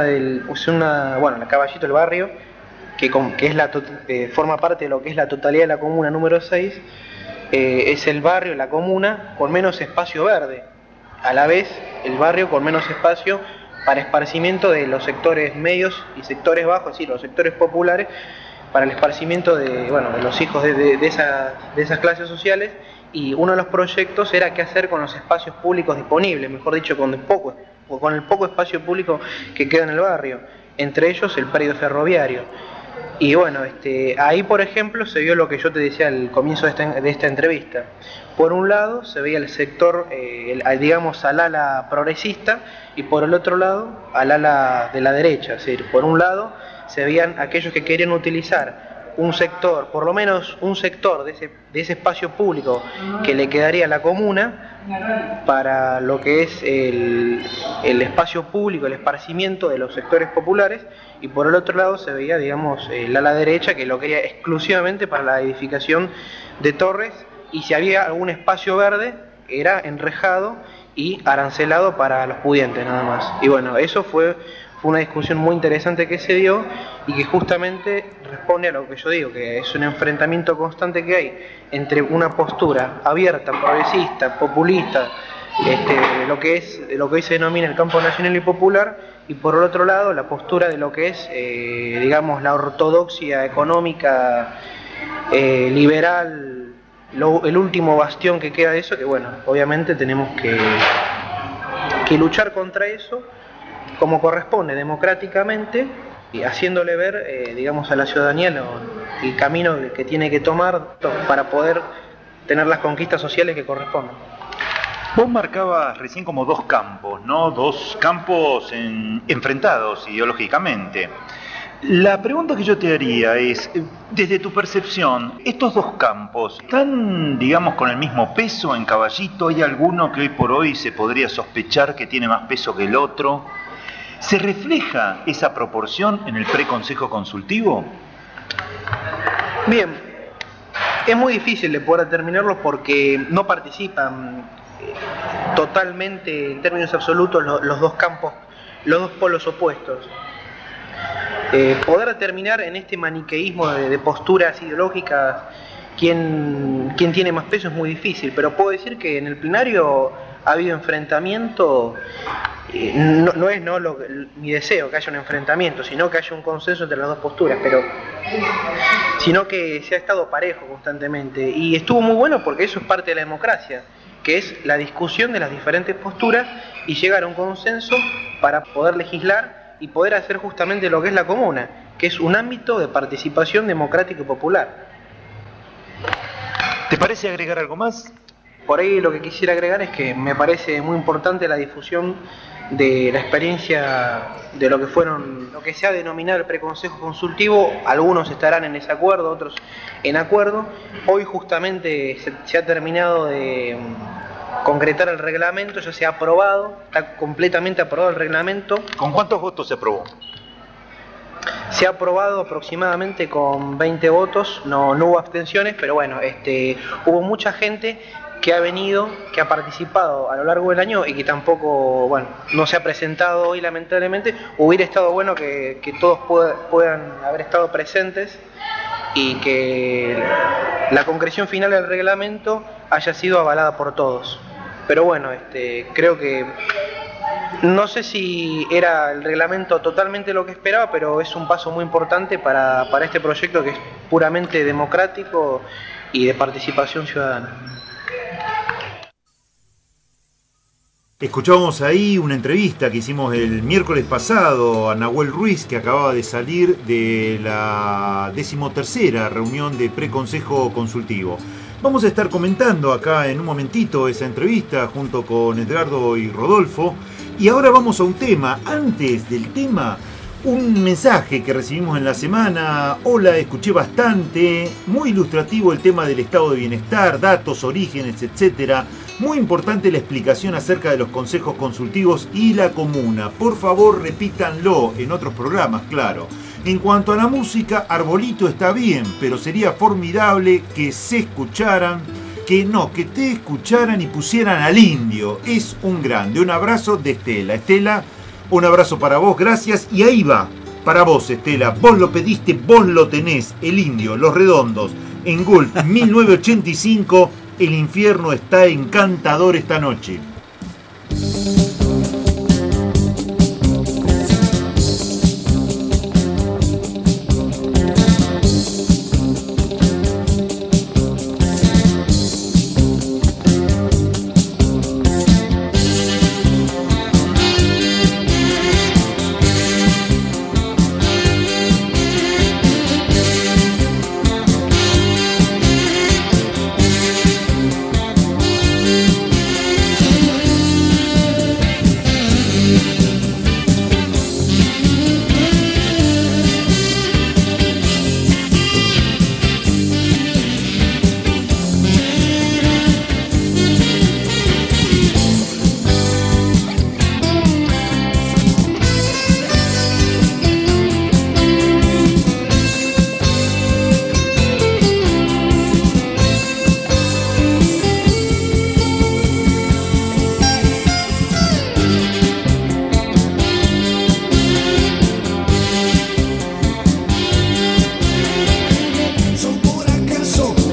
Caballito, el barrio, que es forma parte de lo que es la totalidad de la comuna número 6, es el barrio, la comuna, con menos espacio verde. A la vez, el barrio con menos espacio para esparcimiento de los sectores medios y sectores bajos, es decir, los sectores populares, para el esparcimiento de los hijos de esas clases sociales. Y uno de los proyectos era qué hacer con los espacios públicos disponibles, mejor dicho, con el poco espacio público que queda en el barrio, entre ellos el predio ferroviario. Y bueno, ahí por ejemplo se vio lo que yo te decía al comienzo de esta entrevista. Por un lado se veía el sector, digamos, al ala progresista, y por el otro lado al ala de la derecha. Es decir, por un lado se veían aquellos que querían utilizar un sector, por lo menos un sector de ese espacio público que le quedaría a la comuna para lo que es el espacio público, el esparcimiento de los sectores populares, y por el otro lado se veía, digamos, el ala derecha que lo quería exclusivamente para la edificación de torres, y si había algún espacio verde era enrejado y arancelado para los pudientes nada más. Y bueno, eso fue una discusión muy interesante que se dio y que justamente responde a lo que yo digo, que es un enfrentamiento constante que hay entre una postura abierta, progresista, populista, lo que hoy se denomina el campo nacional y popular, y por el otro lado la postura de lo que es, digamos, la ortodoxia económica liberal, el último bastión que queda de eso, que bueno, obviamente tenemos que luchar contra eso como corresponde, democráticamente, y haciéndole ver, digamos, a la ciudadanía el camino que tiene que tomar para poder tener las conquistas sociales que corresponden. Vos marcabas recién como dos campos, ¿no? Dos campos enfrentados ideológicamente. La pregunta que yo te haría es, desde tu percepción, ¿estos dos campos están, digamos, con el mismo peso en Caballito? ¿Hay alguno que hoy por hoy se podría sospechar que tiene más peso que el otro? ¿Se refleja esa proporción en el preconsejo consultivo? Bien, es muy difícil de poder determinarlo porque no participan totalmente, en términos absolutos, los dos campos, los dos polos opuestos. Poder determinar en este maniqueísmo de posturas ideológicas quién tiene más peso es muy difícil, pero puedo decir que en el plenario ha habido enfrentamiento. No es mi deseo que haya un enfrentamiento, sino que haya un consenso entre las dos posturas, sino que se ha estado parejo constantemente, y estuvo muy bueno porque eso es parte de la democracia, que es la discusión de las diferentes posturas y llegar a un consenso para poder legislar y poder hacer justamente lo que es la comuna, que es un ámbito de participación democrática y popular. ¿Te parece agregar algo más? Por ahí lo que quisiera agregar es que me parece muy importante la difusión de la experiencia de lo que se ha denominado el preconsejo consultivo. Algunos estarán en desacuerdo, otros en acuerdo. Hoy justamente se ha terminado de concretar el reglamento, ya se ha aprobado, está completamente aprobado el reglamento. ¿Con cuántos votos se aprobó? Se ha aprobado aproximadamente con 20 votos, no hubo abstenciones, pero bueno, hubo mucha gente que ha venido, que ha participado a lo largo del año y que tampoco, bueno, no se ha presentado hoy lamentablemente. Hubiera estado bueno que todos puedan haber estado presentes y que la concreción final del reglamento haya sido avalada por todos. Pero bueno, creo que no sé si era el reglamento totalmente lo que esperaba, pero es un paso muy importante para este proyecto que es puramente democrático y de participación ciudadana. Escuchábamos ahí una entrevista que hicimos el miércoles pasado a Nahuel Ruiz, que acababa de salir de la 13ª reunión de preconsejo consultivo. Vamos a estar comentando acá en un momentito esa entrevista junto con Edgardo y Rodolfo. Y ahora vamos a un tema. Antes del tema, un mensaje que recibimos en la semana. Hola, escuché bastante. Muy ilustrativo el tema del estado de bienestar, datos, orígenes, etcétera. Muy importante la explicación acerca de los consejos consultivos y la comuna. Por favor, repítanlo en otros programas, claro. En cuanto a la música, Arbolito está bien, pero sería formidable que te escucharan y pusieran al Indio. Es un grande. Un abrazo de Estela. Estela, un abrazo para vos, gracias. Y ahí va, para vos, Estela. Vos lo pediste, vos lo tenés. El Indio, Los Redondos, en Gulf, 1985. El infierno está encantador esta noche.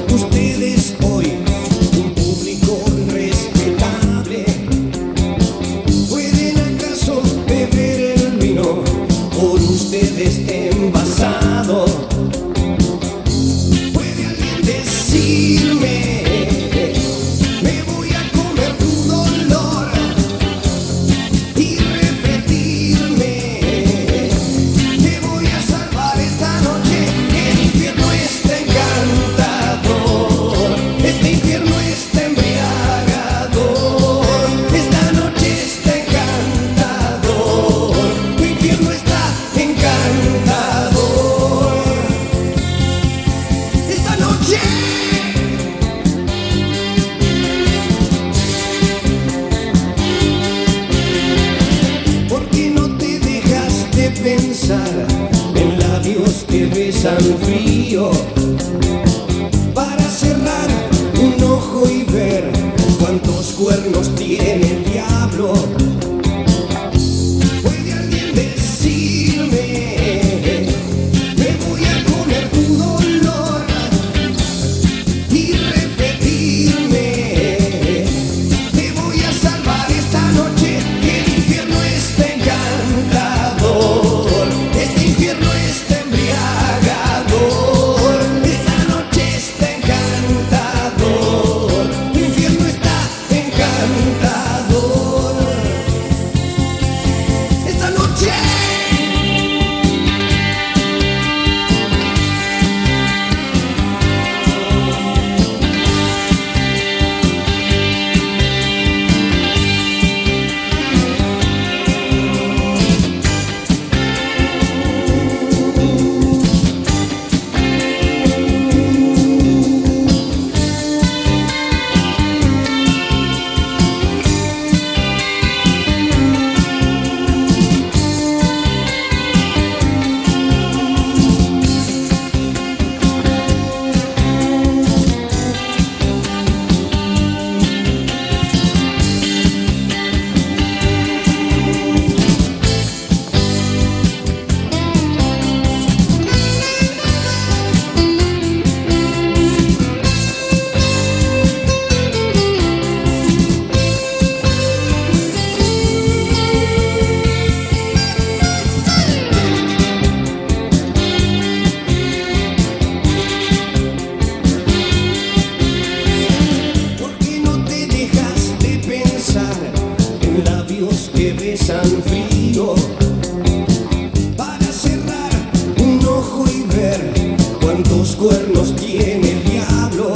ustedes hoy, un público respetable, ¿pueden acaso beber el vino por ustedes envasado? ¿Puede alguien decirme, me voy a comer tu dolor y repetirme, te voy a salvar esta noche, el infierno está encantador, este infierno está embriagador, esta noche está encantador, tu infierno está encantador, esta noche. ¿Por qué no te dejas de pensar en labios que besan frío? Para cerrar un ojo y ver cuántos cuernos tiene el diablo. ¿Puede alguien decirme, me voy a comer tu dolor y repetirme, te voy a salvar esta noche, el infierno está encantador, este infierno está embriagador, esta noche está encantador, tu infierno está encantador, esta noche. ¿Por qué no te dejas de pensar en labios que besan frío? Para cerrar un ojo y ver cuántos cuernos tiene el diablo.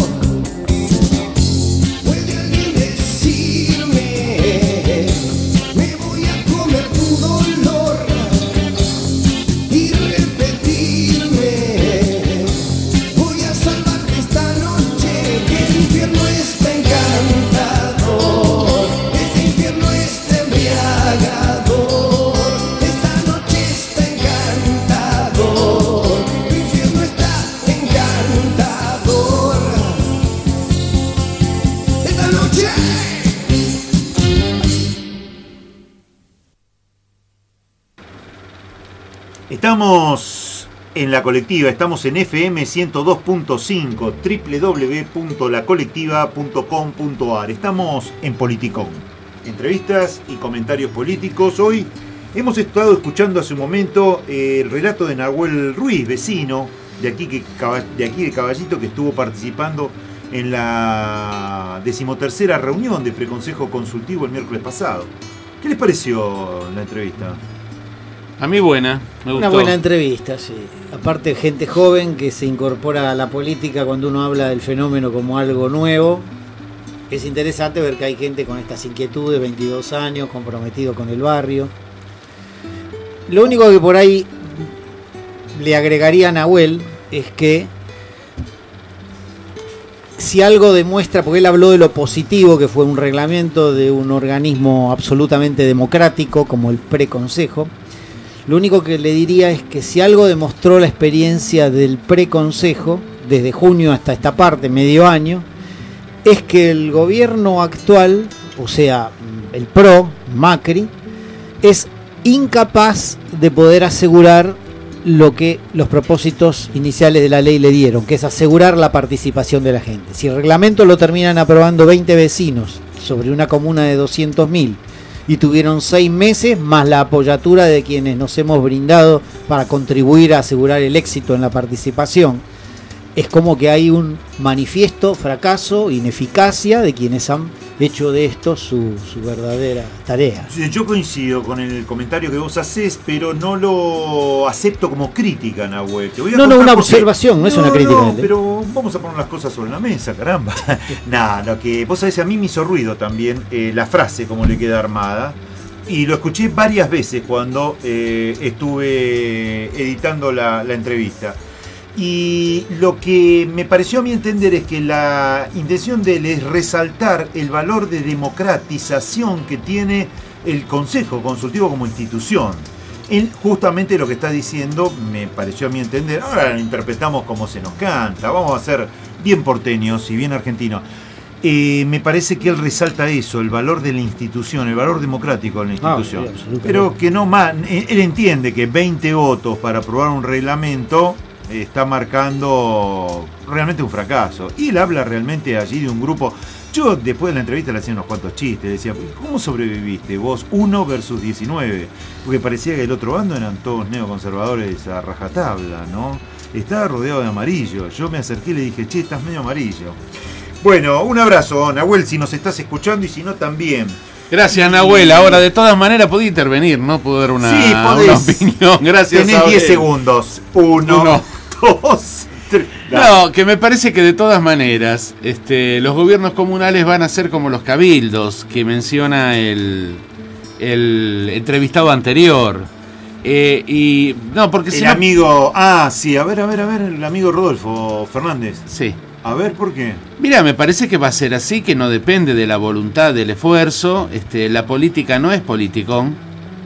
¿Puede alguien decirme, me voy a comer tu dolor y repetirme, voy a salvarte esta noche, que el infierno está encantador, este infierno está embriagador, esta noche está encantador, tu infierno está encantador, esta noche. Estamos en La Colectiva, estamos en FM 102.5, www.lacolectiva.com.ar. Estamos en Politicón, entrevistas y comentarios políticos. Hoy hemos estado escuchando hace un momento el relato de Nahuel Ruiz, vecino de aquí de Caballito, que estuvo participando en la 13ª reunión de Preconsejo Consultivo el miércoles pasado. ¿Qué les pareció la entrevista? A mí buena, me gustó. Una buena entrevista, sí. Aparte, gente joven que se incorpora a la política cuando uno habla del fenómeno como algo nuevo. Es interesante ver que hay gente con estas inquietudes, 22 años, comprometido con el barrio. Lo único que por ahí le agregaría a Nahuel es que si algo demuestra, porque él habló de lo positivo que fue un reglamento de un organismo absolutamente democrático como el Preconsejo, lo único que le diría es que si algo demostró la experiencia del Preconsejo, desde junio hasta esta parte, medio año, es que el gobierno actual, o sea, el PRO, Macri, es incapaz de poder asegurar lo que los propósitos iniciales de la ley le dieron, que es asegurar la participación de la gente. Si el reglamento lo terminan aprobando 20 vecinos sobre una comuna de 200.000 y tuvieron 6 meses más la apoyatura de quienes nos hemos brindado para contribuir a asegurar el éxito en la participación, es como que hay un manifiesto fracaso, ineficacia de quienes han hecho de esto su verdadera tarea. Yo coincido con el comentario que vos hacés, pero no lo acepto como crítica, Nahuel. Una observación, no es una crítica. No, pero vamos a poner las cosas sobre la mesa, caramba. Lo que vos sabés, a mí me hizo ruido también la frase, como le queda armada. Y lo escuché varias veces cuando estuve editando la entrevista. Y lo que me pareció a mí entender es que la intención de él es resaltar el valor de democratización que tiene el Consejo Consultivo como institución. Él justamente lo que está diciendo, me pareció a mí entender, ahora lo interpretamos como se nos canta, vamos a ser bien porteños y bien argentinos. Me parece que él resalta eso, el valor de la institución, el valor democrático de la institución. Sí, pero que no más, él entiende que 20 votos para aprobar un reglamento está marcando realmente un fracaso. Y él habla realmente allí de un grupo. Yo después de la entrevista le hacía unos cuantos chistes, decía, ¿cómo sobreviviste vos 1 versus 19? Porque parecía que el otro bando eran todos neoconservadores a rajatabla, ¿no? Estaba rodeado de amarillo. Yo me acerqué y le dije, che, estás medio amarillo. Bueno, un abrazo, Nahuel, si nos estás escuchando, y si no también. Gracias, Nahuel. Ahora, de todas maneras, podía intervenir, ¿no? Puedo dar una opinión. Gracias. Tenés 10 segundos. 1, 2, 3. No, que me parece que de todas maneras los gobiernos comunales van a ser como los cabildos que menciona el entrevistado anterior. Y no, porque el amigo... sí, a ver, el amigo Rodolfo Fernández. Sí. A ver, ¿por qué? Mira, me parece que va a ser así, que no depende de la voluntad, del esfuerzo. La política no es politicón.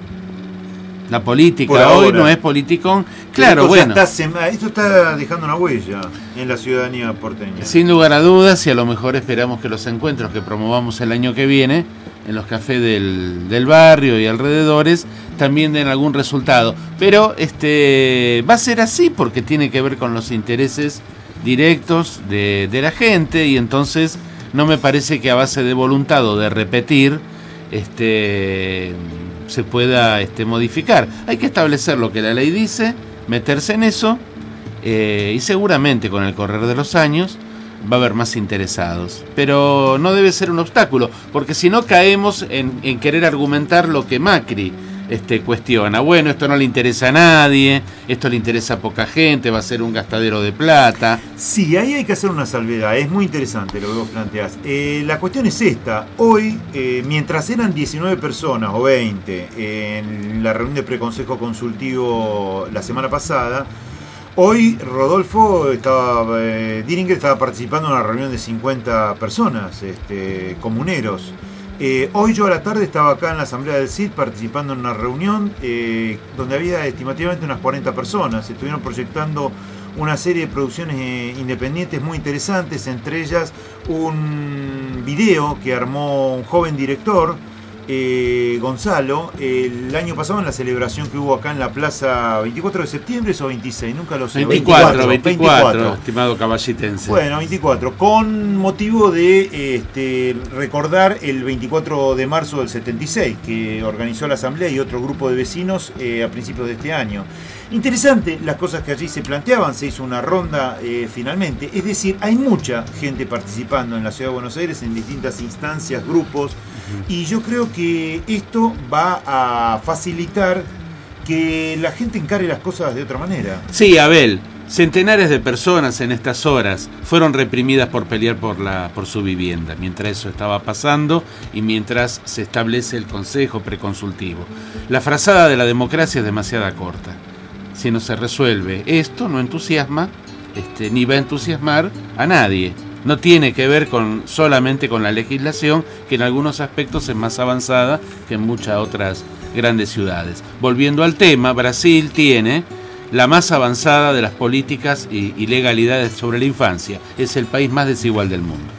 La política hoy no es politicón. Claro, bueno. Esto está dejando una huella en la ciudadanía porteña. Sin lugar a dudas, y a lo mejor esperamos que los encuentros que promovamos el año que viene en los cafés del barrio y alrededores también den algún resultado. Pero va a ser así porque tiene que ver con los intereses directos de la gente, y entonces no me parece que a base de voluntad o de repetir se pueda modificar. Hay que establecer lo que la ley dice, meterse en eso, y seguramente con el correr de los años va a haber más interesados, pero no debe ser un obstáculo, porque si no caemos en querer argumentar lo que Macri cuestiona. Bueno, esto no le interesa a nadie, esto le interesa a poca gente, va a ser un gastadero de plata. Sí, ahí hay que hacer una salvedad, es muy interesante lo que vos planteás. La cuestión es esta, hoy, mientras eran 19 personas o 20 en la reunión de preconsejo consultivo la semana pasada, hoy Rodolfo Diringer estaba participando en una reunión de 50 personas, comuneros. Hoy yo a la tarde estaba acá en la asamblea del CID participando en una reunión donde había estimativamente unas 40 personas. Estuvieron proyectando una serie de producciones independientes muy interesantes, entre ellas un video que armó un joven director, Gonzalo, el año pasado en la celebración que hubo acá en la plaza 24 de septiembre, o 26, nunca lo sé. 24, estimado caballitense. Bueno, 24, con motivo de recordar el 24 de marzo del 76, que organizó la asamblea y otro grupo de vecinos a principios de este año. Interesante las cosas que allí se planteaban, se hizo una ronda finalmente, es decir, hay mucha gente participando en la Ciudad de Buenos Aires en distintas instancias, grupos, y yo creo que esto va a facilitar que la gente encare las cosas de otra manera. Sí, Abel, centenares de personas en estas horas fueron reprimidas por pelear por su vivienda, mientras eso estaba pasando y mientras se establece el Consejo Preconsultivo. La frazada de la democracia es demasiado corta. Si no se resuelve esto, no entusiasma, ni va a entusiasmar a nadie. No tiene que ver solamente con la legislación, que en algunos aspectos es más avanzada que en muchas otras grandes ciudades. Volviendo al tema, Brasil tiene la más avanzada de las políticas y legalidades sobre la infancia. Es el país más desigual del mundo.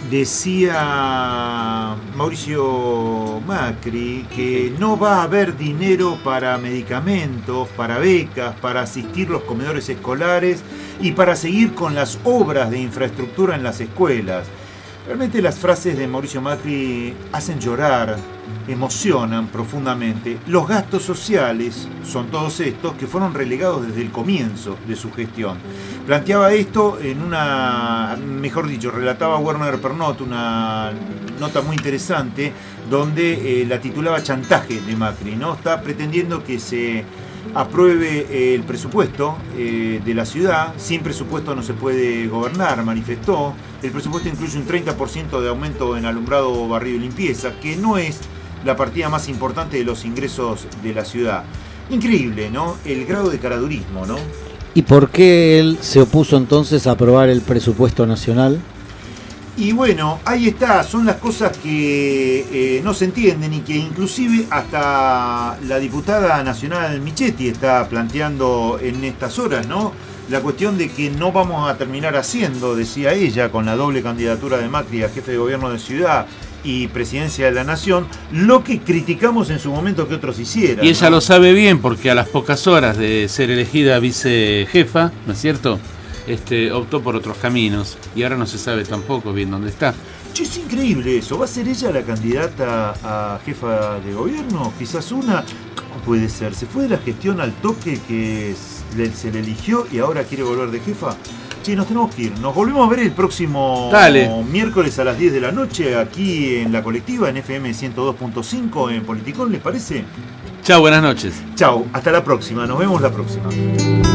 decía Mauricio Macri que no va a haber dinero para medicamentos, para becas, para asistir los comedores escolares y para seguir con las obras de infraestructura en las escuelas. Realmente las frases de Mauricio Macri hacen llorar, emocionan profundamente. Los gastos sociales son todos estos que fueron relegados desde el comienzo de su gestión. Planteaba esto en relataba Werner Pernot una nota muy interesante donde la titulaba Chantaje de Macri, ¿no? Está pretendiendo que se apruebe el presupuesto de la ciudad. Sin presupuesto no se puede gobernar, manifestó. El presupuesto incluye un 30% de aumento en alumbrado, barrido y limpieza, que no es la partida más importante de los ingresos de la ciudad. Increíble, ¿no? El grado de caradurismo, ¿no? ¿Y por qué él se opuso entonces a aprobar el presupuesto nacional? Y bueno, ahí está, son las cosas que no se entienden y que inclusive hasta la diputada nacional Michetti está planteando en estas horas, ¿no? La cuestión de que no vamos a terminar haciendo, decía ella, con la doble candidatura de Macri a jefe de gobierno de ciudad y presidencia de la nación, lo que criticamos en su momento que otros hicieran. Y ella lo sabe bien porque a las pocas horas de ser elegida vicejefa, ¿no es cierto?, optó por otros caminos y ahora no se sabe tampoco bien dónde está. Che, es increíble eso. ¿Va a ser ella la candidata a jefa de gobierno? Quizás una. ¿Cómo puede ser? ¿Se fue de la gestión al toque que se le eligió y ahora quiere volver de jefa? Che, nos tenemos que ir. Nos volvemos a ver el próximo miércoles a las 10 de la noche aquí en La Colectiva, en FM 102.5 en Politicón, ¿les parece? Chao, buenas noches. Chao, hasta la próxima. Nos vemos la próxima.